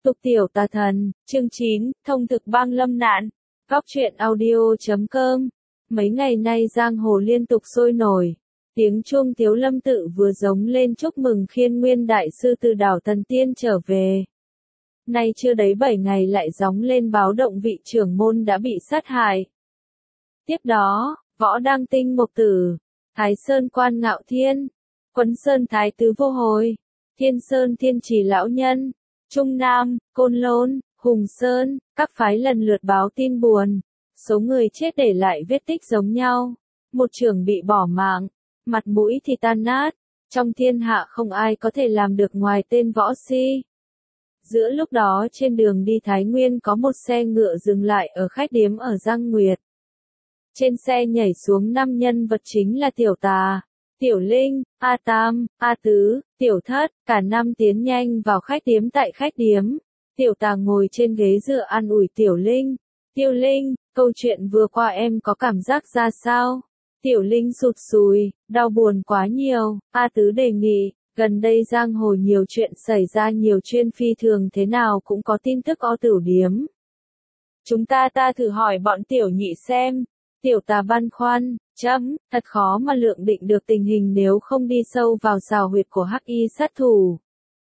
Tục tiểu tà thần, chương 9, thông thực bang lâm nạn. Góc truyện audio.com. Mấy ngày nay giang hồ liên tục sôi nổi. Tiếng chuông Tiếu Lâm Tự vừa giống lên chúc mừng Khiên Nguyên đại sư từ đảo Thần Tiên trở về. Nay chưa đấy 7 ngày lại gióng lên báo động vị trưởng môn đã bị sát hại. Tiếp đó, Võ Đăng Tinh Mộc Tử, Thái Sơn Quan Ngạo Thiên, Quấn Sơn Thái Tứ Vô Hồi, Thiên Sơn Thiên Trì Lão Nhân, Trung Nam, Côn Lôn, Hùng Sơn, các phái lần lượt báo tin buồn. Số người chết để lại vết tích giống nhau. Một trưởng bị bỏ mạng, mặt mũi thì tan nát. Trong thiên hạ không ai có thể làm được ngoài tên Võ Si. Giữa lúc đó trên đường đi Thái Nguyên có một xe ngựa dừng lại ở khách điếm ở Giang Nguyệt. Trên xe nhảy xuống 5 nhân vật chính là Tiểu Tà, Tiểu Linh, A Tam, A Tứ, Tiểu Thất, cả 5 tiến nhanh vào khách điếm. Tại khách điếm, Tiểu Tà ngồi trên ghế dựa an ủi Tiểu Linh. Tiểu Linh, câu chuyện vừa qua em có cảm giác ra sao? Tiểu Linh sụt sùi, đau buồn quá nhiều. A Tứ đề nghị, gần đây giang hồ nhiều chuyện xảy ra, nhiều chuyên phi thường thế nào cũng có tin tức o tửu điếm. Chúng ta thử hỏi bọn Tiểu Nhị xem. Tiểu Tà băn khoăn, thật khó mà lượng định được tình hình nếu không đi sâu vào xào huyệt của hắc y sát thủ.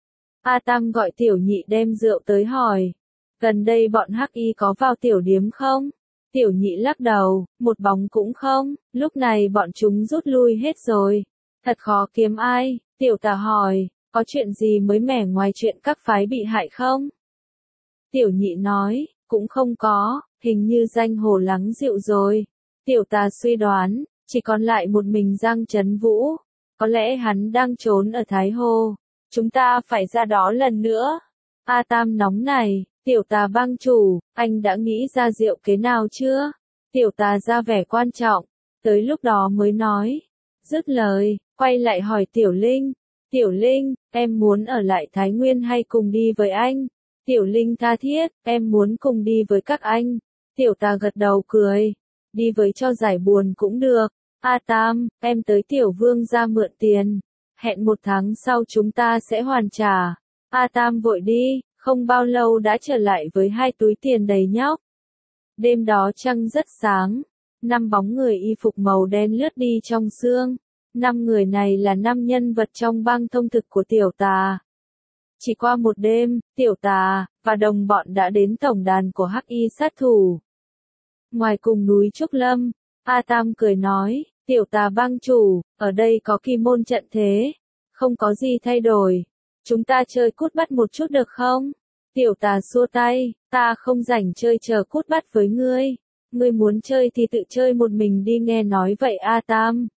A Tam gọi Tiểu Nhị đem rượu tới hỏi, gần đây bọn hắc y có vào tiểu điếm không? Tiểu Nhị lắc đầu, một bóng cũng không, lúc này bọn chúng rút lui hết rồi. Thật khó kiếm ai. Tiểu Tà hỏi, có chuyện gì mới mẻ ngoài chuyện các phái bị hại không? Tiểu Nhị nói, cũng không có, hình như danh hồ lắng dịu rồi. Tiểu Tà suy đoán, chỉ còn lại một mình Giang Trấn Vũ. Có lẽ hắn đang trốn ở Thái Hồ. Chúng ta phải ra đó lần nữa. A Tam nóng này, Tiểu Tà bang chủ, anh đã nghĩ ra diệu kế nào chưa? Tiểu Tà ra vẻ quan trọng, tới lúc đó mới nói. Dứt lời, quay lại hỏi Tiểu Linh. Tiểu Linh, em muốn ở lại Thái Nguyên hay cùng đi với anh? Tiểu Linh tha thiết, em muốn cùng đi với các anh. Tiểu Tà gật đầu cười. Đi với cho giải buồn cũng được. A Tam, em tới Tiểu Vương ra mượn tiền. Hẹn 1 tháng sau chúng ta sẽ hoàn trả. A Tam vội đi, không bao lâu đã trở lại với 2 túi tiền đầy nhóc. Đêm đó trăng rất sáng. 5 bóng người y phục màu đen lướt đi trong sương. 5 người này là 5 nhân vật trong bang thông thực của Tiểu Tà. Chỉ qua một đêm, Tiểu Tà và đồng bọn đã đến tổng đàn của hắc y sát thủ. Ngoài cùng núi Trúc Lâm, A Tam cười nói, Tiểu Tà bang chủ, ở đây có kỳ môn trận thế, không có gì thay đổi. Chúng ta chơi cút bắt một chút được không? Tiểu Tà xua tay, ta không rảnh chơi chờ cút bắt với ngươi. Ngươi muốn chơi thì tự chơi một mình đi. Nghe nói vậy A Tam.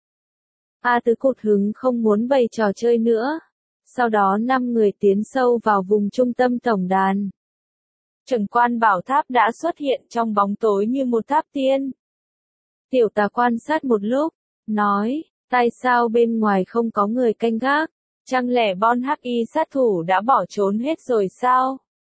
A Tứ cụt hứng không muốn bày trò chơi nữa. Sau đó 5 người tiến sâu vào vùng trung tâm tổng đàn. Trưởng quan bảo tháp đã xuất hiện trong bóng tối như một tháp tiên. Tiểu Tà quan sát một lúc, nói, tại sao bên ngoài không có người canh gác? Chẳng lẽ bọn hắc y sát thủ đã bỏ trốn hết rồi sao?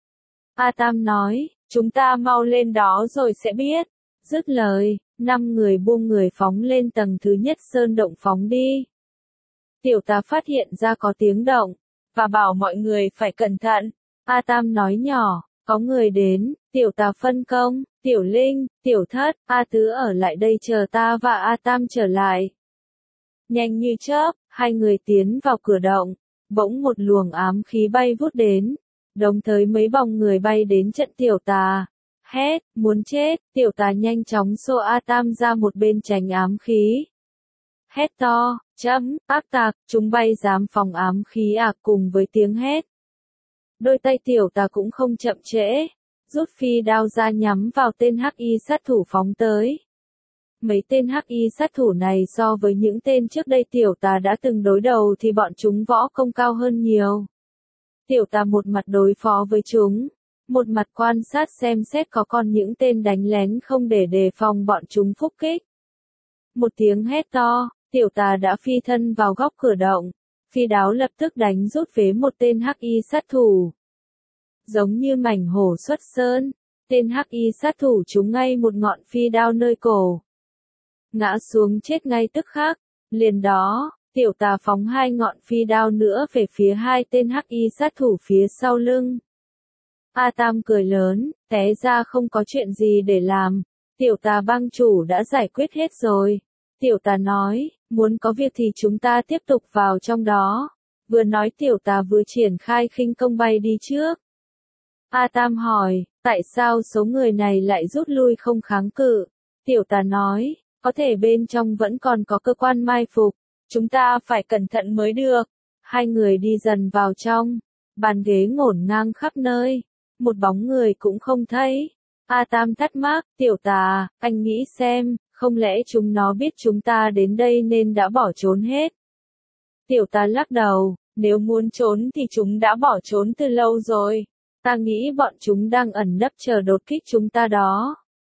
A Tam nói, chúng ta mau lên đó rồi sẽ biết. Dứt lời, 5 người buông người phóng lên tầng thứ nhất sơn động phóng đi. Tiểu Tà phát hiện ra có tiếng động, và bảo mọi người phải cẩn thận. A Tam nói nhỏ, có người đến. Tiểu Tà phân công, Tiểu Linh, Tiểu Thất, A Tứ ở lại đây chờ ta và A Tam trở lại. Nhanh như chớp, 2 người tiến vào cửa động, bỗng một luồng ám khí bay vút đến, đồng thời mấy bóng người bay đến trận Tiểu Tà. Hét, muốn chết. Tiểu Tà nhanh chóng xô A Tam ra một bên tránh ám khí. Hét to, áp tạc, chúng bay dám phòng ám khí à. Cùng với tiếng hét, đôi tay Tiểu Tà cũng không chậm trễ, rút phi đao ra nhắm vào tên hắc y sát thủ phóng tới. Mấy tên hắc y sát thủ này so với những tên trước đây Tiểu Tà đã từng đối đầu thì bọn chúng võ công cao hơn nhiều. Tiểu Tà một mặt đối phó với chúng, một mặt quan sát xem xét có còn những tên đánh lén không để đề phòng bọn chúng phúc kích. Một tiếng hét to, Tiểu Tà đã phi thân vào góc cửa động, phi đao lập tức đánh rút về một tên hắc y sát thủ. Giống như mảnh hổ xuất sơn, tên hắc y sát thủ trúng ngay một ngọn phi đao nơi cổ. Ngã xuống chết ngay tức khắc. Liền đó, Tiểu Tà phóng 2 ngọn phi đao nữa về phía 2 tên hắc y sát thủ phía sau lưng. A Tam cười lớn, té ra không có chuyện gì để làm. Tiểu Tà bang chủ đã giải quyết hết rồi. Tiểu Tà nói, muốn có việc thì chúng ta tiếp tục vào trong đó. Vừa nói Tiểu Tà vừa triển khai khinh công bay đi trước. A Tam hỏi, tại sao số người này lại rút lui không kháng cự? Tiểu Tà nói, có thể bên trong vẫn còn có cơ quan mai phục, chúng ta phải cẩn thận mới được. Hai người đi dần vào trong, bàn ghế ngổn ngang khắp nơi, một bóng người cũng không thấy. A Tam thắc mắc, Tiểu Tà, anh nghĩ xem, không lẽ chúng nó biết chúng ta đến đây nên đã bỏ trốn hết? Tiểu Tà lắc đầu, nếu muốn trốn thì chúng đã bỏ trốn từ lâu rồi. Ta nghĩ bọn chúng đang ẩn nấp chờ đột kích chúng ta đó.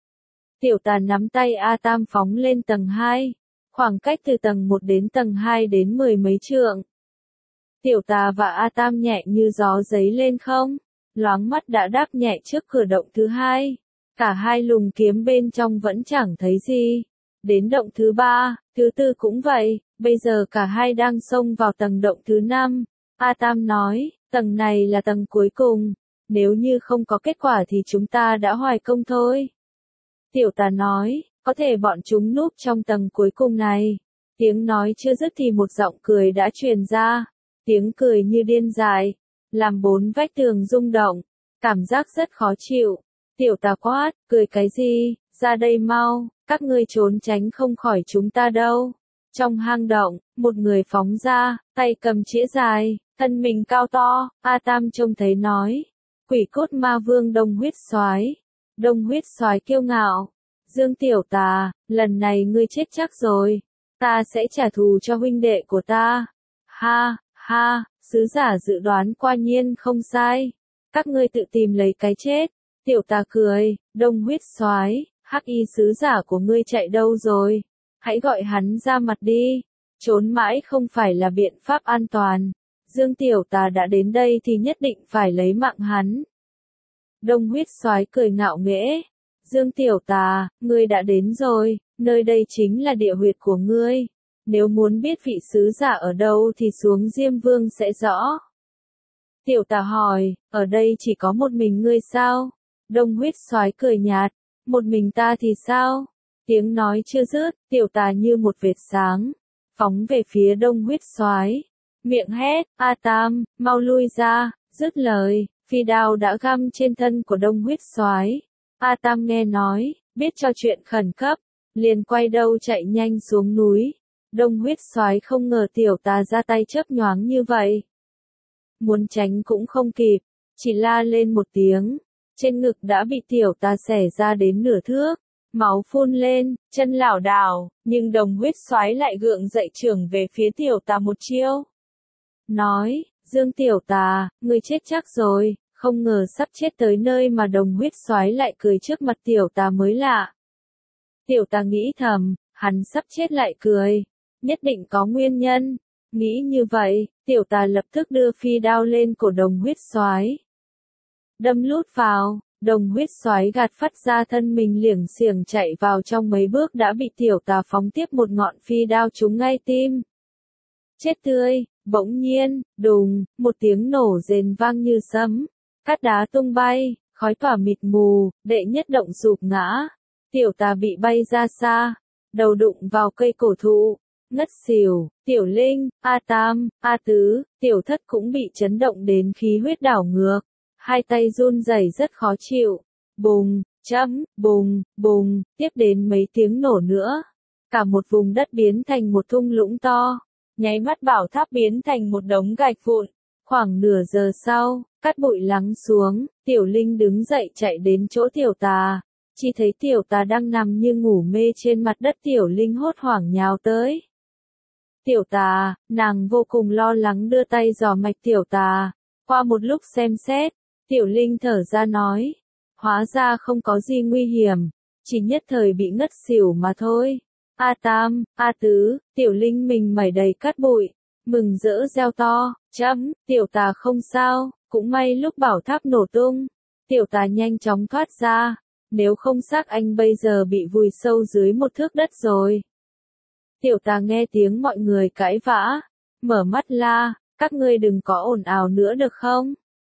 Tiểu Tà nắm tay A Tam phóng lên tầng 2, khoảng cách từ tầng 1 đến tầng 2 đến 10 mấy trượng. Tiểu Tà và A Tam nhẹ như gió giấy lên không, loáng mắt đã đáp nhẹ trước cửa động thứ 2. Cả hai lùng kiếm bên trong vẫn chẳng thấy gì. Đến động thứ 3, thứ 4 cũng vậy, bây giờ cả hai đang xông vào tầng động thứ 5. A Tam nói, tầng này là tầng cuối cùng, nếu như không có kết quả thì chúng ta đã hoài công thôi. Tiểu Tà nói, có thể bọn chúng núp trong tầng cuối cùng này. Tiếng nói chưa dứt thì một giọng cười đã truyền ra, tiếng cười như điên dại, làm bốn vách tường rung động, cảm giác rất khó chịu. Tiểu Tà quát, cười cái gì, ra đây mau, các ngươi trốn tránh không khỏi chúng ta đâu. Trong hang động, một người phóng ra, tay cầm chĩa dài, thân mình cao to. A Tam trông thấy nói, Quỷ Cốt Ma Vương Đông Huyết Soái. Đông Huyết Soái kiêu ngạo, Dương Tiểu Tà, lần này ngươi chết chắc rồi, ta sẽ trả thù cho huynh đệ của ta. Ha, ha, sứ giả dự đoán quả nhiên không sai, các ngươi tự tìm lấy cái chết. Tiểu Tà cười, Đông Huyết Soái, hắc y sứ giả của ngươi chạy đâu rồi? Hãy gọi hắn ra mặt đi, trốn mãi không phải là biện pháp an toàn. Dương Tiểu Tà đã đến đây thì nhất định phải lấy mạng hắn. Đông Huyết Soái cười ngạo nghễ, Dương Tiểu Tà, ngươi đã đến rồi, nơi đây chính là địa huyệt của ngươi. Nếu muốn biết vị sứ giả ở đâu thì xuống Diêm Vương sẽ rõ. Tiểu Tà hỏi, ở đây chỉ có một mình ngươi sao? Đông Huyết Soái cười nhạt, một mình ta thì sao? Tiếng nói chưa dứt, Tiểu Tà như một vệt sáng, phóng về phía Đông Huyết Soái, miệng hét, A Tam, mau lui ra. Dứt lời, phi đao đã găm trên thân của Đông Huyết Soái. A Tam nghe nói, biết cho chuyện khẩn cấp, liền quay đầu chạy nhanh xuống núi. Đông Huyết Soái không ngờ Tiểu Tà ra tay chớp nhoáng như vậy, muốn tránh cũng không kịp, chỉ la lên một tiếng, trên ngực đã bị Tiểu Tà xẻ ra đến nửa thước, máu phun lên, chân lảo đảo, nhưng Đông Huyết Soái lại gượng dậy chưởng về phía Tiểu Tà một chiêu. Nói, Dương Tiểu Tà, ngươi chết chắc rồi. Không ngờ sắp chết tới nơi mà Đông Huyết Soái lại cười trước mặt Tiểu Tà mới lạ. Tiểu Tà nghĩ thầm, hắn sắp chết lại cười, nhất định có nguyên nhân. Nghĩ như vậy, Tiểu Tà lập tức đưa phi đao lên cổ Đông Huyết Soái, đâm lút vào. Đông Huyết Soái gạt phắt ra thân mình liểng xiểng chạy vào trong mấy bước đã bị Tiểu Tà phóng tiếp một ngọn phi đao trúng ngay tim. Chết tươi. Bỗng nhiên, đùng, một tiếng nổ rền vang như sấm, cát đá tung bay, khói tỏa mịt mù, đệ nhất động sụp ngã. Tiểu Tà bị bay ra xa, đầu đụng vào cây cổ thụ, ngất xỉu. Tiểu Linh, A Tam, A Tứ, Tiểu Thất cũng bị chấn động đến khí huyết đảo ngược, hai tay run rẩy rất khó chịu. Bùng, chấm, bùng, bùng, tiếp đến mấy tiếng nổ nữa, cả một vùng đất biến thành một thung lũng to. Nháy mắt bảo tháp biến thành một đống gạch vụn. Khoảng nửa giờ sau, cát bụi lắng xuống, Tiểu Linh đứng dậy chạy đến chỗ Tiểu Tà. Chỉ thấy Tiểu Tà đang nằm như ngủ mê trên mặt đất. Tiểu Linh hốt hoảng nhào tới. Tiểu Tà, nàng vô cùng lo lắng đưa tay dò mạch Tiểu Tà. Qua một lúc xem xét, Tiểu Linh thở ra nói, hóa ra không có gì nguy hiểm, chỉ nhất thời bị ngất xỉu mà thôi. A Tam, A Tứ, Tiểu Linh mình mẩy đầy cát bụi, mừng rỡ reo to, chấm, Tiểu Tà không sao, cũng may lúc bảo tháp nổ tung, Tiểu Tà nhanh chóng thoát ra, nếu không xác anh bây giờ bị vùi sâu dưới một thước đất rồi. Tiểu Tà nghe tiếng mọi người cãi vã, mở mắt la, các ngươi đừng có ồn ào nữa được không?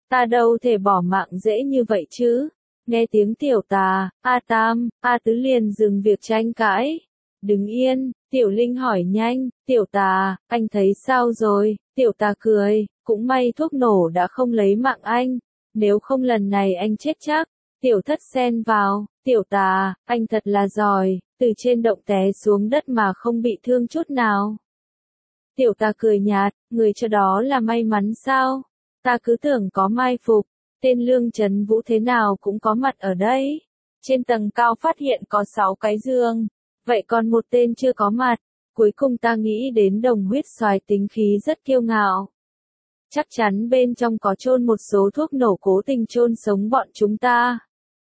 Ta đâu thể bỏ mạng dễ như vậy chứ. Nghe tiếng tiểu tà, A Tam, A Tứ liền dừng việc tranh cãi. Đứng yên, Tiểu Linh hỏi nhanh, tiểu tà, anh thấy sao rồi? Tiểu tà cười, cũng may thuốc nổ đã không lấy mạng anh. Nếu không lần này anh chết chắc. Tiểu Thất xen vào, tiểu tà, anh thật là giỏi, từ trên động té xuống đất mà không bị thương chút nào. Tiểu tà cười nhạt, người cho đó là may mắn sao? Ta cứ tưởng có mai phục, tên Lương Chấn Vũ thế nào cũng có mặt ở đây. Trên tầng cao phát hiện có 6 cái giường, vậy còn một tên chưa có mặt. Cuối cùng ta nghĩ đến Đồng Huyết Soái tính khí rất kiêu ngạo. Chắc chắn bên trong có chôn một số thuốc nổ cố tình chôn sống bọn chúng ta.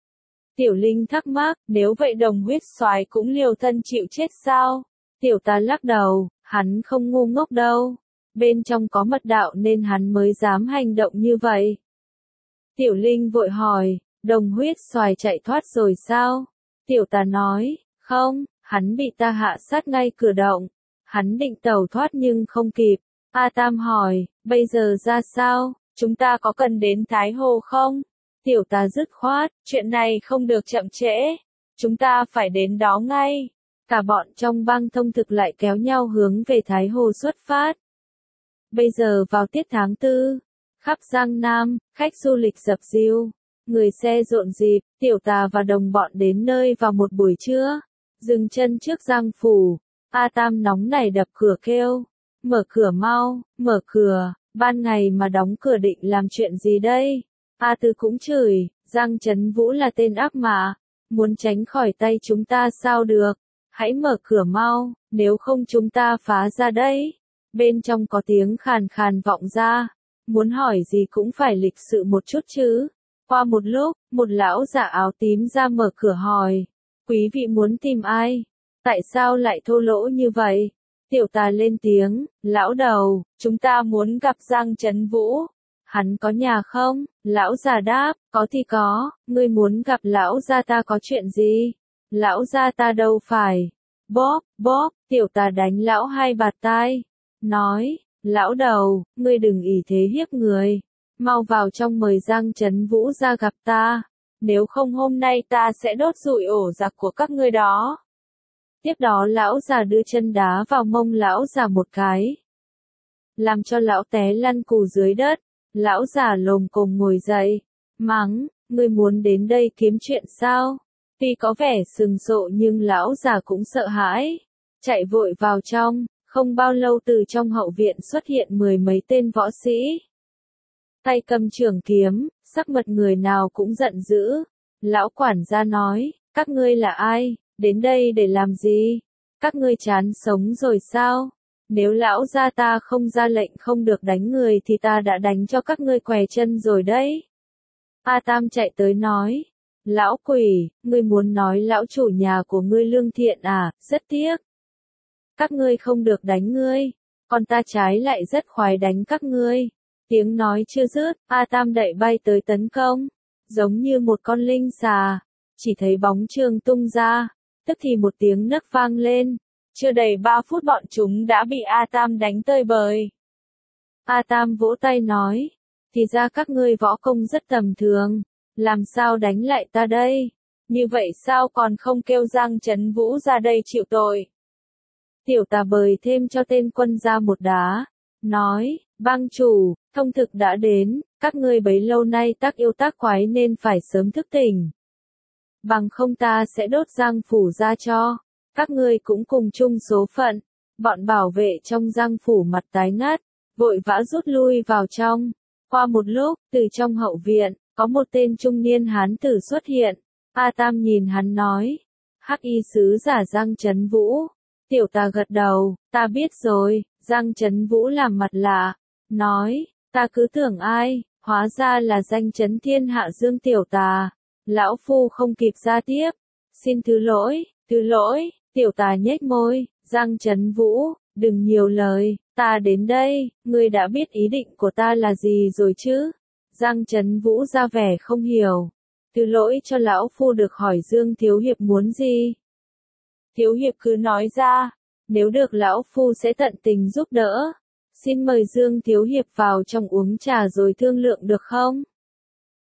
Tiểu Linh thắc mắc, nếu vậy Đồng Huyết Soái cũng liều thân chịu chết sao? Tiểu tà lắc đầu, hắn không ngu ngốc đâu. Bên trong có mật đạo nên hắn mới dám hành động như vậy. Tiểu Linh vội hỏi, Đồng Huyết Soái chạy thoát rồi sao? Tiểu tà nói, không, hắn bị ta hạ sát ngay cửa động. Hắn định tẩu thoát nhưng không kịp. A Tam hỏi, bây giờ ra sao? Chúng ta có cần đến Thái Hồ không? Tiểu tà dứt khoát, chuyện này không được chậm trễ. Chúng ta phải đến đó ngay. Cả bọn trong bang thông thực lại kéo nhau hướng về Thái Hồ xuất phát. Bây giờ vào tiết tháng 4, khắp Giang Nam, khách du lịch dập dìu. Người xe rộn rịp, tiểu tà và đồng bọn đến nơi vào một buổi trưa. Dừng chân trước Giang Phủ. A Tam nóng nảy đập cửa kêu. Mở cửa mau, mở cửa, ban ngày mà đóng cửa định làm chuyện gì đây? A Tư cũng chửi, Giang Chấn Vũ là tên ác mà, muốn tránh khỏi tay chúng ta sao được, hãy mở cửa mau, nếu không chúng ta phá ra đấy. Bên trong có tiếng khàn khàn vọng ra, muốn hỏi gì cũng phải lịch sự một chút chứ. Qua một lúc, một lão giả áo tím ra mở cửa hỏi, quý vị muốn tìm ai? Tại sao lại thô lỗ như vậy? Tiểu tà lên tiếng, lão đầu, chúng ta muốn gặp Giang Chấn Vũ. Hắn có nhà không? Lão già đáp, có thì có, ngươi muốn gặp lão gia ta có chuyện gì? Lão gia ta đâu phải. Bóp, tiểu tà đánh lão hai bạt tai. Nói, lão đầu, ngươi đừng ỷ thế hiếp người. Mau vào trong mời Giang Chấn Vũ ra gặp ta. Nếu không hôm nay ta sẽ đốt rụi ổ giặc của các ngươi đó. Tiếp đó lão già đưa chân đá vào mông lão già một cái. Làm cho lão té lăn cù dưới đất. Lão già lồm cồm ngồi dậy. Mắng, ngươi muốn đến đây kiếm chuyện sao? Tuy có vẻ sừng sộ nhưng lão già cũng sợ hãi. Chạy vội vào trong, không bao lâu từ trong hậu viện xuất hiện 10 mấy tên võ sĩ. Tay cầm trường kiếm, sắc mặt người nào cũng giận dữ. Lão quản gia nói, các ngươi là ai? Đến đây để làm gì? Các ngươi chán sống rồi sao? Nếu lão gia ta không ra lệnh không được đánh người thì ta đã đánh cho các ngươi què chân rồi đấy. A Tam chạy tới nói. Lão quỷ, ngươi muốn nói lão chủ nhà của ngươi lương thiện à, rất tiếc. Các ngươi không được đánh ngươi, còn ta trái lại rất khoái đánh các ngươi. Tiếng nói chưa dứt, A Tam đẩy bay tới tấn công. Giống như một con linh xà, chỉ thấy bóng trường tung ra. Tức thì một tiếng nấc vang lên. Chưa đầy 3 phút bọn chúng đã bị A Tam đánh tơi bời. A Tam vỗ tay nói, thì ra các ngươi võ công rất tầm thường, làm sao đánh lại ta đây? Như vậy sao còn không kêu Giang Chấn Vũ ra đây chịu tội? Tiểu tà bời thêm cho tên quân ra một đá, nói, bang chủ, thông thực đã đến, các ngươi bấy lâu nay tác yêu tác quái nên phải sớm thức tỉnh. Bằng không ta sẽ đốt Giang Phủ ra cho. Các ngươi cũng cùng chung số phận. Bọn bảo vệ trong Giang Phủ mặt tái ngắt, vội vã rút lui vào trong. Qua một lúc, từ trong hậu viện, có một tên trung niên hán tử xuất hiện. A Tam nhìn hắn nói, Hắc y sứ giả Giang Chấn Vũ. Tiểu tà gật đầu, ta biết rồi. Giang Chấn Vũ làm mặt lạ, nói, ta cứ tưởng ai, hóa ra là danh chấn thiên hạ Dương tiểu tà. Lão phu không kịp ra tiếp, xin thứ lỗi. Tiểu tà nhếch môi, Giang Chấn Vũ, đừng nhiều lời, ta đến đây, ngươi đã biết ý định của ta là gì rồi chứ? Giang Chấn Vũ ra vẻ không hiểu. Thứ lỗi cho lão phu được hỏi Dương Thiếu Hiệp muốn gì? Thiếu Hiệp cứ nói ra, nếu được lão phu sẽ tận tình giúp đỡ. Xin mời Dương Thiếu Hiệp vào trong uống trà rồi thương lượng được không?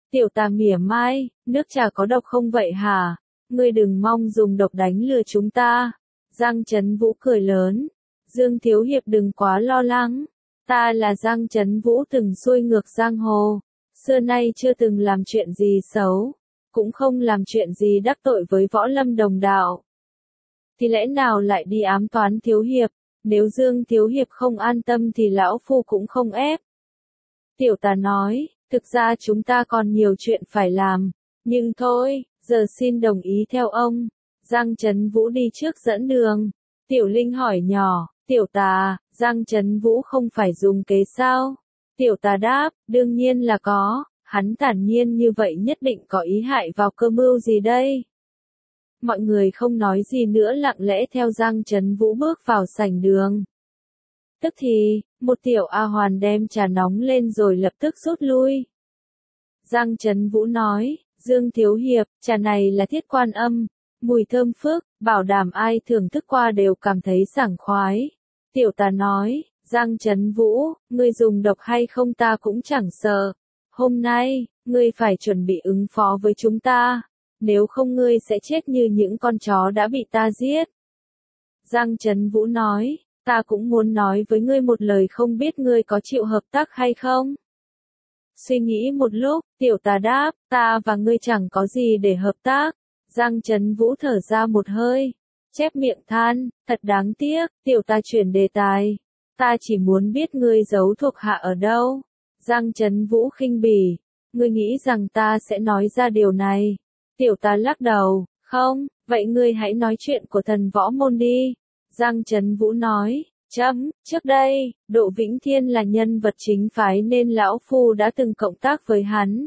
Tiểu tà mỉa mai, nước trà có độc không vậy hả? Ngươi đừng mong dùng độc đánh lừa chúng ta. Giang Chấn Vũ cười lớn. Dương Thiếu Hiệp đừng quá lo lắng. Ta là Giang Chấn Vũ từng xuôi ngược giang hồ. Xưa nay chưa từng làm chuyện gì xấu. Cũng không làm chuyện gì đắc tội với võ lâm đồng đạo. Thì lẽ nào lại đi ám toán Thiếu Hiệp? Nếu Dương Thiếu Hiệp không an tâm thì lão phu cũng không ép. Tiểu tà nói, thực ra chúng ta còn nhiều chuyện phải làm. Nhưng thôi, giờ xin đồng ý theo ông. Giang Chấn Vũ đi trước dẫn đường. Tiểu Linh hỏi nhỏ, tiểu tà, Giang Chấn Vũ không phải dùng kế sao? Tiểu tà đáp, đương nhiên là có, hắn thản nhiên như vậy nhất định có ý hại vào cơ mưu gì đây? Mọi người không nói gì nữa lặng lẽ theo Giang Chấn Vũ bước vào sảnh đường. Tức thì, một tiểu A Hoàn đem trà nóng lên rồi lập tức rút lui. Giang Chấn Vũ nói, Dương Thiếu Hiệp, trà này là Thiết Quan Âm, mùi thơm phức, bảo đảm ai thưởng thức qua đều cảm thấy sảng khoái. Tiểu tà nói, Giang Chấn Vũ, ngươi dùng độc hay không ta cũng chẳng sợ. Hôm nay, ngươi phải chuẩn bị ứng phó với chúng ta. Nếu không ngươi sẽ chết như những con chó đã bị ta giết. Giang Chấn Vũ nói, ta cũng muốn nói với ngươi một lời không biết ngươi có chịu hợp tác hay không? Suy nghĩ một lúc, tiểu tà đáp, ta và ngươi chẳng có gì để hợp tác. Giang Chấn Vũ thở ra một hơi, chép miệng than, thật đáng tiếc, tiểu tà chuyển đề tài. Ta chỉ muốn biết ngươi giấu thuộc hạ ở đâu. Giang Chấn Vũ khinh bỉ, ngươi nghĩ rằng ta sẽ nói ra điều này. Tiểu tà lắc đầu, không, vậy ngươi hãy nói chuyện của thần võ môn đi. Giang Chấn Vũ nói, trước đây, Độ Vĩnh Thiên là nhân vật chính phái nên lão phu đã từng cộng tác với hắn.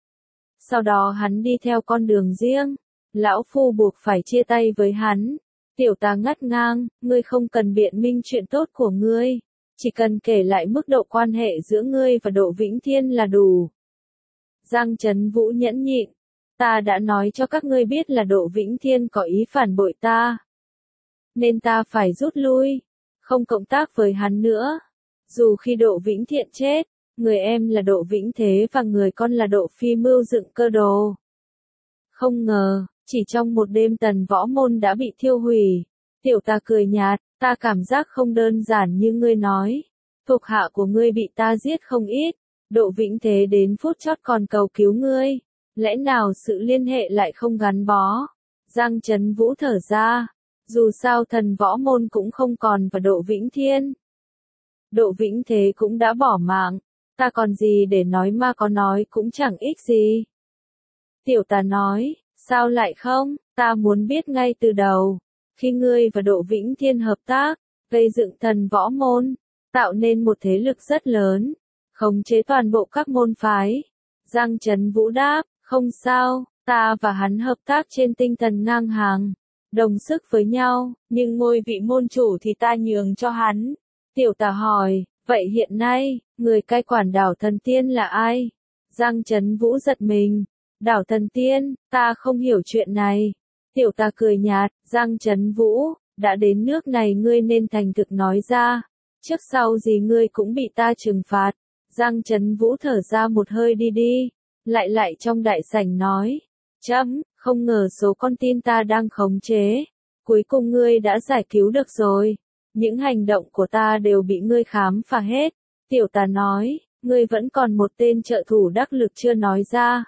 Sau đó hắn đi theo con đường riêng, lão phu buộc phải chia tay với hắn. Tiểu tà ngắt ngang, ngươi không cần biện minh chuyện tốt của ngươi, chỉ cần kể lại mức độ quan hệ giữa ngươi và Độ Vĩnh Thiên là đủ. Giang Chấn Vũ nhẫn nhịn, ta đã nói cho các ngươi biết là Độ Vĩnh Thiên có ý phản bội ta, nên ta phải rút lui, không cộng tác với hắn nữa. Dù khi Độ Vĩnh Thiện chết, người em là Độ Vĩnh Thế và người con là Độ Phi mưu dựng cơ đồ. Không ngờ, chỉ trong một đêm tần võ môn đã bị thiêu hủy. Tiểu tà cười nhạt, ta cảm giác không đơn giản như ngươi nói. Thuộc hạ của ngươi bị ta giết không ít, Độ Vĩnh Thế đến phút chót còn cầu cứu ngươi. Lẽ nào sự liên hệ lại không gắn bó? Giang Chấn Vũ thở ra. Dù sao thần võ môn cũng không còn và Độ Vĩnh Thiên. Độ Vĩnh Thế cũng đã bỏ mạng. Ta còn gì để nói mà có nói cũng chẳng ích gì. Tiểu tà nói, sao lại không? Ta muốn biết ngay từ đầu. Khi ngươi và Độ Vĩnh Thiên hợp tác, gây dựng thần võ môn, tạo nên một thế lực rất lớn, khống chế toàn bộ các môn phái. Giang Chấn Vũ đáp, không sao, ta và hắn hợp tác trên tinh thần ngang hàng, đồng sức với nhau, nhưng ngôi vị môn chủ thì ta nhường cho hắn. Tiểu tà hỏi, vậy hiện nay, người cai quản đảo Thần Tiên là ai? Giang Chấn Vũ giật mình, đảo Thần Tiên, ta không hiểu chuyện này. Tiểu tà cười nhạt, Giang Chấn Vũ, đã đến nước này ngươi nên thành thực nói ra, trước sau gì ngươi cũng bị ta trừng phạt. Giang Chấn Vũ thở ra một hơi đi, lại trong đại sảnh nói, không ngờ số con tin ta đang khống chế, cuối cùng ngươi đã giải cứu được rồi, những hành động của ta đều bị ngươi khám phá hết. Tiểu tà nói, ngươi vẫn còn một tên trợ thủ đắc lực chưa nói ra.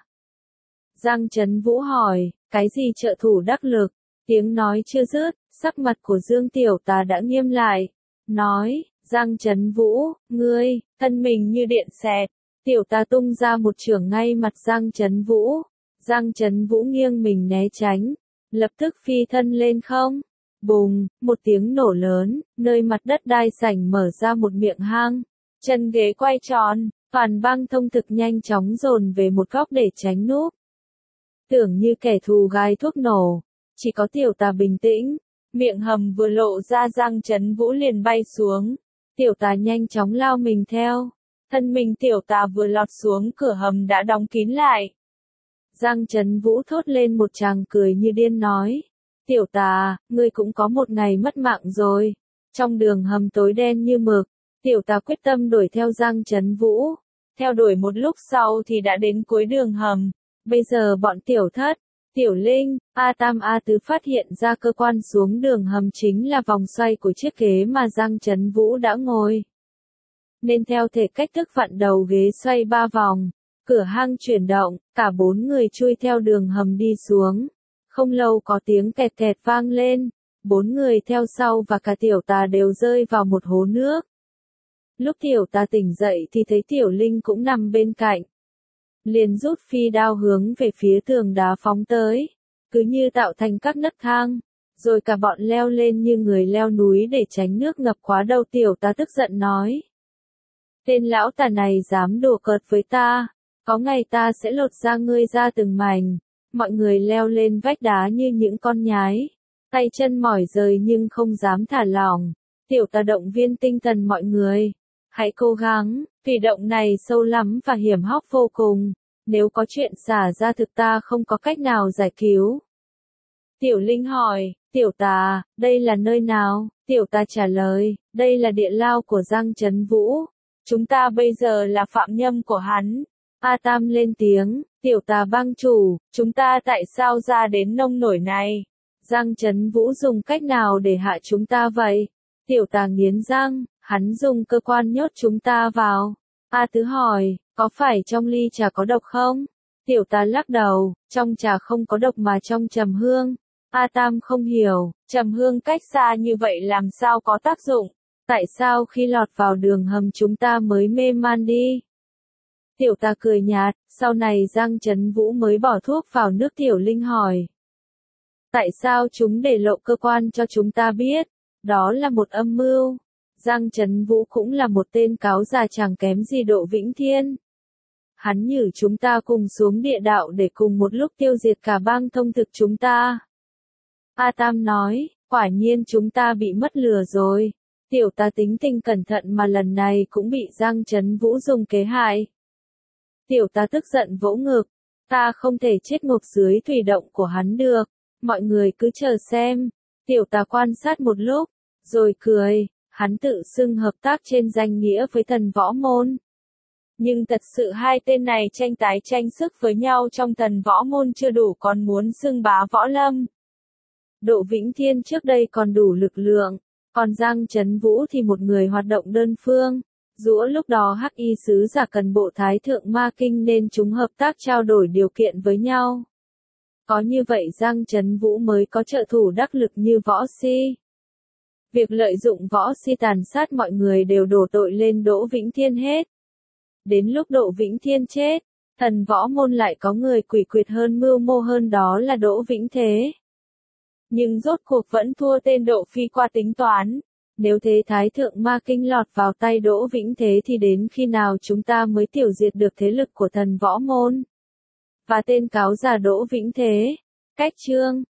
Giang Chấn Vũ hỏi, cái gì trợ thủ đắc lực? Tiếng nói chưa dứt, sắc mặt của Dương Tiểu Tà đã nghiêm lại, nói, Giang Chấn Vũ, ngươi, thân mình như điện xẹt. Tiểu tà tung ra một chưởng ngay mặt Giang Chấn Vũ. Giang Chấn Vũ nghiêng mình né tránh, lập tức phi thân lên không. Bùng, một tiếng nổ lớn, nơi mặt đất đai sảnh mở ra một miệng hang. Chân ghế quay tròn, toàn bang thông thực nhanh chóng dồn về một góc để tránh núp. Tưởng như kẻ thù gai thuốc nổ, chỉ có tiểu tà bình tĩnh, miệng hầm vừa lộ ra Giang Chấn Vũ liền bay xuống. Tiểu tà nhanh chóng lao mình theo, thân mình tiểu tà vừa lọt xuống cửa hầm đã đóng kín lại. Giang Chấn Vũ thốt lên một tràng cười như điên nói, tiểu tà, ngươi cũng có một ngày mất mạng rồi. Trong đường hầm tối đen như mực, tiểu tà quyết tâm đuổi theo Giang Chấn Vũ. theo đuổi một lúc sau thì đã đến cuối đường hầm. Bây giờ bọn Tiểu Thất, Tiểu Linh, A Tam A Tứ phát hiện ra cơ quan xuống đường hầm chính là vòng xoay của chiếc ghế mà Giang Chấn Vũ đã ngồi. Nên theo thể cách thức vặn đầu ghế xoay 3 vòng, cửa hang chuyển động, cả 4 người chui theo đường hầm đi xuống. Không lâu có tiếng kẹt kẹt vang lên, 4 người theo sau và cả Tiểu Tà đều rơi vào một hố nước. Lúc Tiểu Tà tỉnh dậy thì thấy Tiểu Linh cũng nằm bên cạnh. Liền rút phi đao hướng về phía tường đá phóng tới, cứ như tạo thành các nấc thang, rồi cả bọn leo lên như người leo núi để tránh nước ngập quá đầu. Tiểu Tà tức giận nói. Tên lão tà này dám đùa cợt với ta, có ngày ta sẽ lột da ngươi ra từng mảnh. Mọi người leo lên vách đá như những con nhái, tay chân mỏi rời nhưng không dám thả lỏng. Tiểu Tà động viên tinh thần mọi người. Hãy cố gắng, vì động này sâu lắm và hiểm hóc vô cùng. Nếu có chuyện xả ra thực ta không có cách nào giải cứu. Tiểu Linh hỏi, Tiểu Tà, đây là nơi nào? Tiểu Tà trả lời, đây là địa lao của Giang Chấn Vũ. Chúng ta bây giờ là phạm nhân của hắn. A Tam lên tiếng, Tiểu Tà bang chủ, chúng ta tại sao ra đến nông nổi này? Giang Chấn Vũ dùng cách nào để hạ chúng ta vậy? Tiểu Tà nghiến răng, hắn dùng cơ quan nhốt chúng ta vào. A Tứ hỏi, có phải trong ly trà có độc không? Tiểu Tà lắc đầu, trong trà không có độc mà trong trầm hương. A Tam không hiểu, trầm hương cách xa như vậy làm sao có tác dụng? Tại sao khi lọt vào đường hầm chúng ta mới mê man đi? Tiểu Tà cười nhạt, sau này Giang Chấn Vũ mới bỏ thuốc vào nước. Tiểu Linh hỏi. Tại sao chúng để lộ cơ quan cho chúng ta biết? Đó là một âm mưu. Giang Chấn Vũ cũng là một tên cáo già chẳng kém gì Độ Vĩnh Thiên. Hắn nhử chúng ta cùng xuống địa đạo để cùng một lúc tiêu diệt cả bang thông thực chúng ta. A Tam nói, quả nhiên chúng ta bị mất lừa rồi. Tiểu Tà tính tình cẩn thận mà lần này cũng bị Giang Chấn Vũ dùng kế hại. Tiểu Tà tức giận vỗ ngực, ta không thể chết ngục dưới thủy động của hắn được, mọi người cứ chờ xem. Tiểu Tà quan sát một lúc, rồi cười, hắn tự xưng hợp tác trên danh nghĩa với Thần Võ Môn. Nhưng thật sự hai tên này tranh sức với nhau trong Thần Võ Môn chưa đủ còn muốn xưng bá võ lâm. Độ Vĩnh Thiên trước đây còn đủ lực lượng, còn Giang Chấn Vũ thì một người hoạt động đơn phương. Giữa lúc đó Hắc Y sứ giả cần bộ Thái Thượng Ma Kinh nên chúng hợp tác trao đổi điều kiện với nhau. Có như vậy Giang Chấn Vũ mới có trợ thủ đắc lực như Võ Si. Việc lợi dụng Võ Si tàn sát mọi người đều đổ tội lên Đỗ Vĩnh Thiên hết. Đến lúc Đỗ Vĩnh Thiên chết, Thần Võ Môn lại có người quỷ quyệt hơn mưu mô hơn, đó là Đỗ Vĩnh Thế. Nhưng rốt cuộc vẫn thua tên Độ Phi qua tính toán. Nếu thế Thái Thượng Ma Kinh lọt vào tay Đỗ Vĩnh Thế thì đến khi nào chúng ta mới tiêu diệt được thế lực của Thần Võ Môn? Và tên cáo già Đỗ Vĩnh Thế. Cách chương